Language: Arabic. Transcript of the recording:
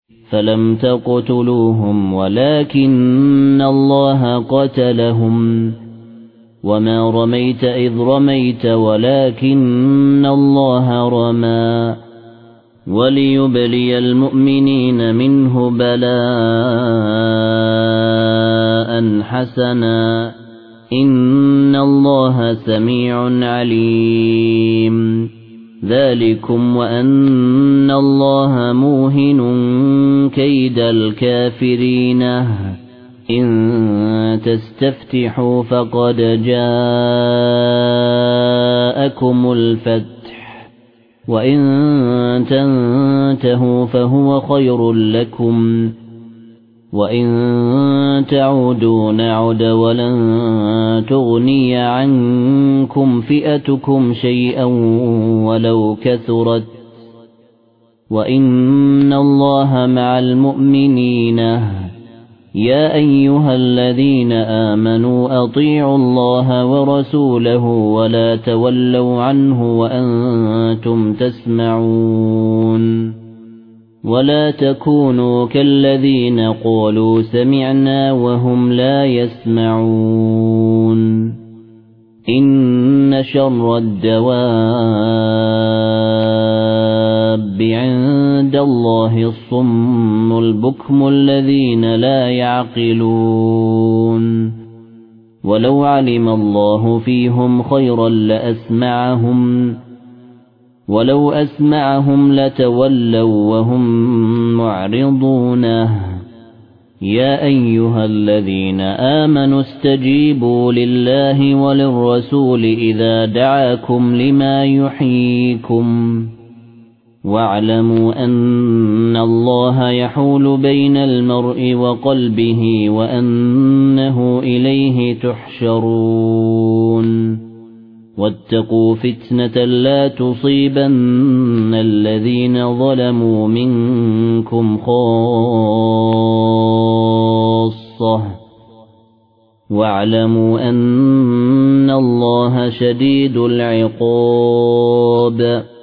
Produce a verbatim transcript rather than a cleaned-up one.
فلم تقتلوهم ولكن الله قتلهم وما رميت إذ رميت ولكن الله رمى وليبلي المؤمنين منه بلاء حسنا إن الله سميع عليم ذلكم وأن الله موهن كيد الكافرين إن تستفتحوا فقد جاءكم الفتح وإن تنتهوا فهو خير لكم وإن تعودوا نعد ولن تغني عنكم فئتكم شيئا ولو كثرت وإن الله مع المؤمنين يا أيها الذين آمنوا أطيعوا الله ورسوله ولا تولوا عنه وأنتم تسمعون ولا تكونوا كالذين قالوا سمعنا وهم لا يسمعون إن شر الدواب عند الله الصم البكم الذين لا يعقلون ولو علم الله فيهم خيرا لأسمعهم ولو أسمعهم لتولوا وهم معرضون يا أيها الذين آمنوا استجيبوا لله وللرسول إذا دعاكم لما يحييكم واعلموا أن الله يحول بين المرء وقلبه وأنه إليه تحشرون واتقوا فتنة لا تصيبن الذين ظلموا منكم خاصة واعلموا أن الله شديد العقاب